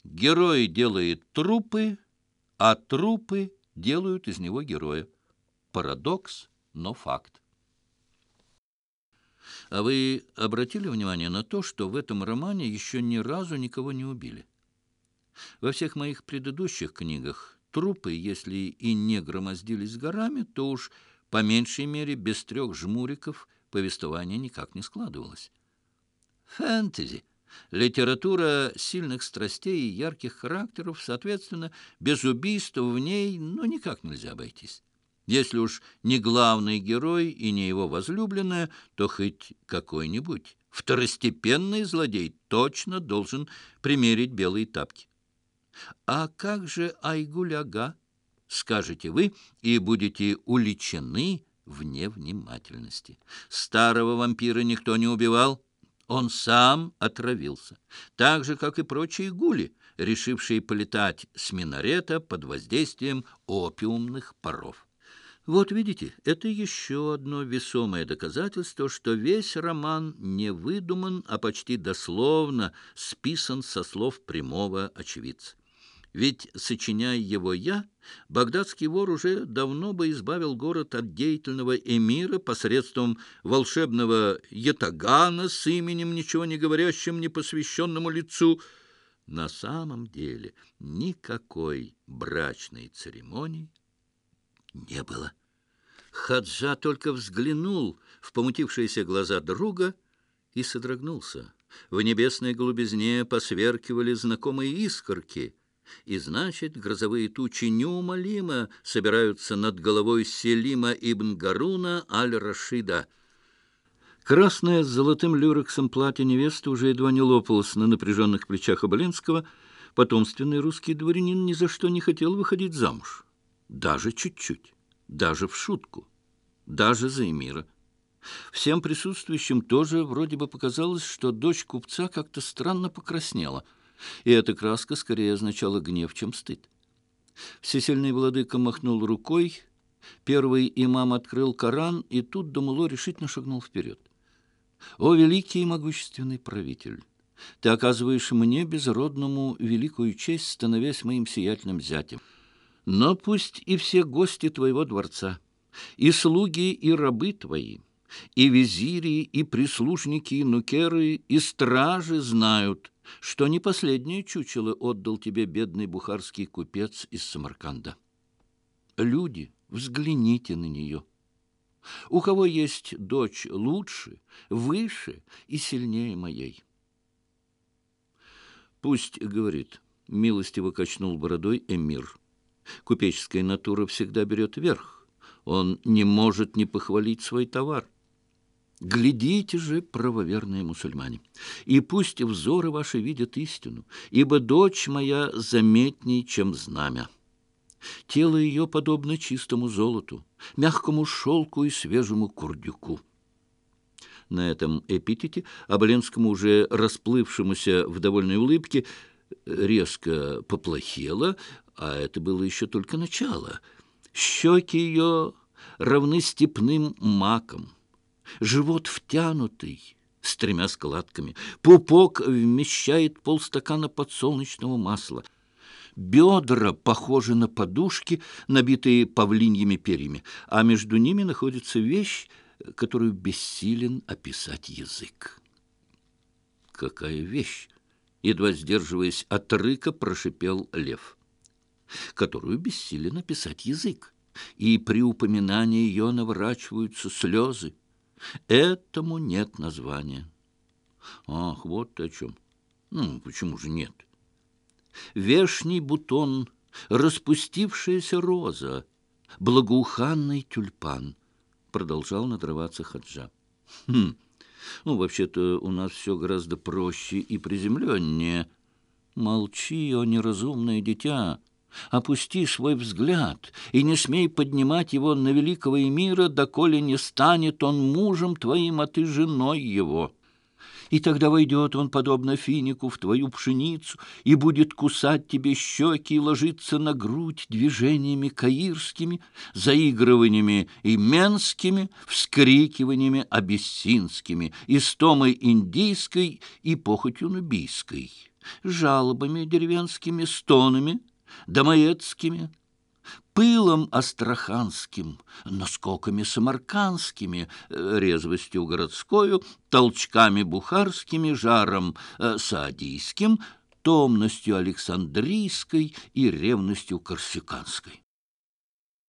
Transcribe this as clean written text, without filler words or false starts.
Герой делает трупы, а трупы делают из него героя. Парадокс, но факт. А вы обратили внимание на то, что в этом романе еще ни разу никого не убили? Во всех моих предыдущих книгах трупы, если и не громоздились горами, то уж по меньшей мере без 3 жмуриков повествование никак не складывалось. Фэнтези. Литература сильных страстей и ярких характеров, соответственно, без убийств в ней никак нельзя обойтись. Если уж не главный герой и не его возлюбленная, то хоть какой-нибудь второстепенный злодей точно должен примерить белые тапки. А как же Айгуль-ага, скажете вы, и будете уличены в невнимательности. Старого вампира никто не убивал. Он сам отравился, так же, как и прочие гули, решившие полетать с минарета под воздействием опиумных паров. Вот видите, это еще одно весомое доказательство, что весь роман не выдуман, а почти дословно списан со слов прямого очевидца. Ведь, сочиняя его я, багдадский вор уже давно бы избавил город от деятельного эмира посредством волшебного ятагана с именем, ничего не говорящим непосвященному лицу. На самом деле никакой брачной церемонии не было. Хаджа только взглянул в помутившиеся глаза друга и содрогнулся. В небесной голубизне посверкивали знакомые искорки, и, значит, грозовые тучи неумолимо собираются над головой Селима ибн Гаруна аль-Рашида. Красное с золотым люрексом платье невесты уже едва не лопалось на напряженных плечах Оболенского. Потомственный русский дворянин ни за что не хотел выходить замуж. Даже чуть-чуть, даже в шутку, даже за эмира. Всем присутствующим тоже вроде бы показалось, что дочь купца как-то странно покраснела, и эта краска скорее означала гнев, чем стыд. Всесильный владыка махнул рукой, первый имам открыл Коран, и тут Дамуло решительно шагнул вперед. «О, великий и могущественный правитель! Ты оказываешь мне, безродному, великую честь, становясь моим сиятельным зятем. Но пусть и все гости твоего дворца, и слуги, и рабы твои, и визири, и прислужники, и нукеры, и стражи знают, что не последнее чучело отдал тебе бедный бухарский купец из Самарканда. Люди, взгляните на нее. У кого есть дочь лучше, выше и сильнее моей?» «Пусть, — говорит, — милостиво качнул бородой эмир. Купеческая натура всегда берет верх. Он не может не похвалить свой товар. Глядите же, правоверные мусульмане, и пусть взоры ваши видят истину, ибо дочь моя заметней, чем знамя. Тело ее подобно чистому золоту, мягкому шелку и свежему курдюку». На этом эпитете Оболенскому, уже расплывшемуся в довольной улыбке, резко поплохело, а это было еще только начало. Щеки ее равны степным макам, живот втянутый, с 3 складками, пупок вмещает полстакана подсолнечного масла, бедра похожи на подушки, набитые павлиньими перьями, а между ними находится вещь, которую бессилен описать язык. «Какая вещь?» — едва сдерживаясь от рыка, прошипел лев. «Которую бессилен описать язык, и при упоминании ее наворачиваются слезы. Этому нет названия». «Ах, вот о чем. Почему же нет?» «Вешний бутон, распустившаяся роза, благоуханный тюльпан», — продолжал надрываться Хаджа. Вообще-то у нас все гораздо проще и приземленнее. Молчи, о неразумное дитя, опусти свой взгляд и не смей поднимать его на великого эмира, доколе не станет он мужем твоим, а ты женой его. И тогда войдет он, подобно финику, в твою пшеницу и будет кусать тебе щеки и ложиться на грудь движениями каирскими, заигрываниями именскими, вскрикиваниями абиссинскими, истомой индийской и похотью нубийской. жалобами деревенскими, стонами домоедскими, пылом астраханским, наскоками самаркандскими, резвостью городскою, толчками бухарскими, жаром саадийским, томностью александрийской и ревностью корсиканской.